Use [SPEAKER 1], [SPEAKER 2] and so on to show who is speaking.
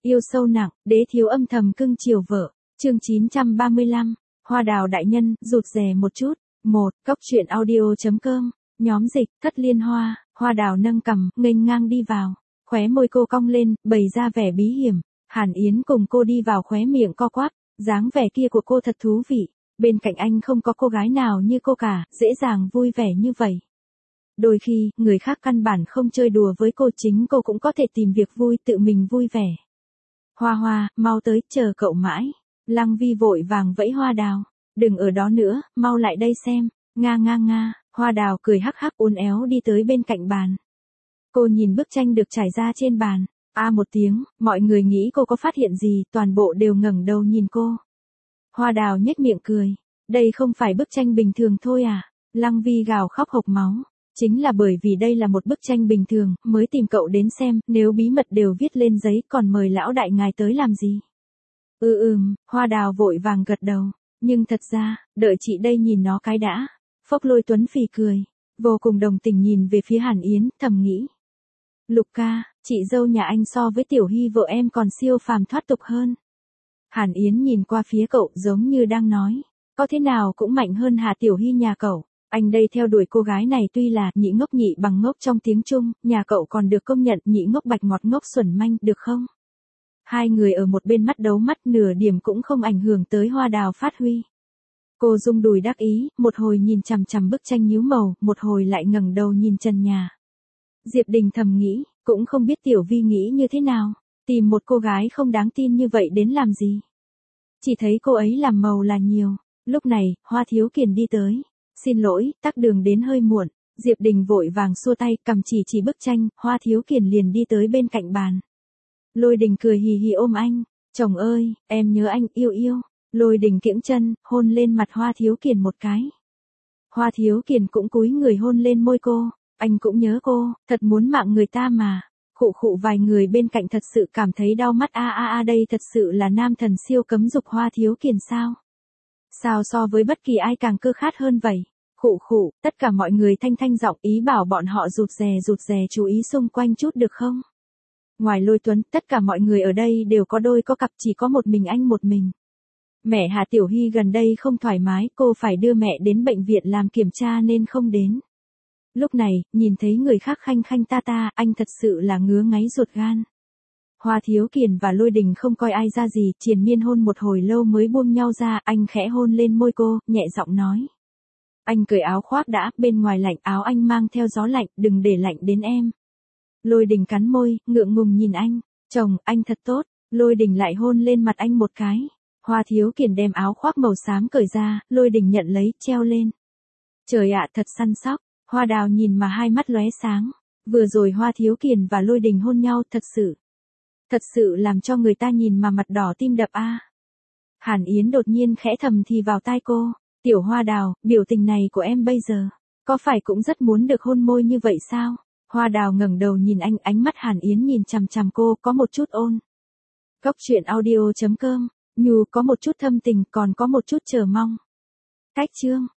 [SPEAKER 1] Yêu sâu nặng, đế thiếu âm thầm cưng chiều vợ. Chương 935, Hoa đào đại nhân, rụt rè một chút. Cốc truyện audio.com, nhóm dịch, Thất Liên Hoa. Hoa đào nâng cằm, nghênh ngang đi vào. Khóe môi cô cong lên, bày ra vẻ bí hiểm. Hàn Yến cùng cô đi vào, khóe miệng co quắp. Dáng vẻ kia của cô thật thú vị. Bên cạnh anh không có cô gái nào như cô cả, dễ dàng vui vẻ như vậy. Đôi khi, người khác căn bản không chơi đùa với cô, chính cô cũng có thể tìm việc vui tự mình vui vẻ. Hoa Hoa, mau tới, chờ cậu mãi. Lăng Vi vội vàng vẫy Hoa đào. Đừng ở đó nữa, mau lại đây xem. Nga. Hoa đào cười hắc hắc uốn éo đi tới bên cạnh bàn. Cô nhìn bức tranh được trải ra trên bàn. Một tiếng, mọi người nghĩ cô có phát hiện gì, toàn bộ đều ngẩng đầu nhìn cô. Hoa đào nhếch miệng cười. Đây không phải bức tranh bình thường thôi à? Lăng Vi gào khóc hộc máu. Chính là bởi vì đây là một bức tranh bình thường, mới tìm cậu đến xem, nếu bí mật đều viết lên giấy còn mời lão đại ngài tới làm gì? Hoa đào vội vàng gật đầu. Nhưng thật ra, đợi chị đây nhìn nó cái đã. Phốc Lôi Tuấn phì cười. Vô cùng đồng tình nhìn về phía Hàn Yến, thầm nghĩ. Lục ca, chị dâu nhà anh so với Tiểu Hy vợ em còn siêu phàm thoát tục hơn. Hàn Yến nhìn qua phía cậu giống như đang nói. Có thế nào cũng mạnh hơn Hà Tiểu Hy nhà cậu. Anh đây theo đuổi cô gái này tuy là nhị ngốc nhị bằng ngốc trong tiếng Trung, nhà cậu còn được công nhận nhị ngốc bạch ngọt ngốc xuẩn manh, được không? Hai người ở một bên mắt đấu mắt, nửa điểm cũng không ảnh hưởng tới Hoa đào phát huy. Cô rung đùi đắc ý, một hồi nhìn chằm chằm bức tranh nhíu màu, một hồi lại ngẩng đầu nhìn trần nhà. Diệp Đình thầm nghĩ, cũng không biết Tiểu Vi nghĩ như thế nào, tìm một cô gái không đáng tin như vậy đến làm gì. Chỉ thấy cô ấy làm màu là nhiều. Lúc này, Hoa Thiếu Kiền đi tới. Xin lỗi, tắc đường đến hơi muộn. Diệp Đình vội vàng xua tay, cầm chỉ bức tranh, Hoa Thiếu Kiền liền đi tới bên cạnh bàn. Lôi Đình cười hì hì ôm anh. Chồng ơi, em nhớ anh, yêu. Lôi Đình kiễng chân, hôn lên mặt Hoa Thiếu Kiền một cái. Hoa Thiếu Kiền cũng cúi người hôn lên môi cô. Anh cũng nhớ cô, thật muốn mạng người ta mà. Khụ vài người bên cạnh thật sự cảm thấy đau mắt. Đây thật sự là nam thần siêu cấm dục Hoa Thiếu Kiền sao? Sao so với bất kỳ ai càng cơ khát hơn vậy? Khụ, tất cả mọi người thanh giọng ý bảo bọn họ rụt rè chú ý xung quanh chút được không? Ngoài Lôi Tuấn, tất cả mọi người ở đây đều có đôi có cặp, chỉ có một mình anh một mình. Mẹ Hà Tiểu Hy gần đây không thoải mái, cô phải đưa mẹ đến bệnh viện làm kiểm tra nên không đến. Lúc này, nhìn thấy người khác khanh ta, anh thật sự là ngứa ngáy ruột gan. Hoa Thiếu Kiền và Lôi Đình không coi ai ra gì, triền miên hôn một hồi lâu mới buông nhau ra, anh khẽ hôn lên môi cô, nhẹ giọng nói. Anh cởi áo khoác đã, bên ngoài lạnh, áo anh mang theo gió lạnh, đừng để lạnh đến em. Lôi Đình cắn môi, ngượng ngùng nhìn anh. Chồng, anh thật tốt. Lôi Đình lại hôn lên mặt anh một cái. Hoa Thiếu Kiền đem áo khoác màu xám cởi ra, Lôi Đình nhận lấy, treo lên. Trời ạ, thật săn sóc. Hoa đào nhìn mà hai mắt lóe sáng. Vừa rồi Hoa Thiếu Kiền và Lôi Đình hôn nhau, thật sự làm cho người ta nhìn mà mặt đỏ tim đập a. Hàn Yến đột nhiên khẽ thầm thì vào tai cô. Tiểu Hoa đào, biểu tình này của em bây giờ, có phải cũng rất muốn được hôn môi như vậy sao? Hoa đào ngẩng đầu nhìn anh, ánh mắt Hàn Yến nhìn chằm chằm cô, có một chút ôn. Cốc truyện audio.com, nhu có một chút thâm tình, còn có một chút chờ mong. Cách chương.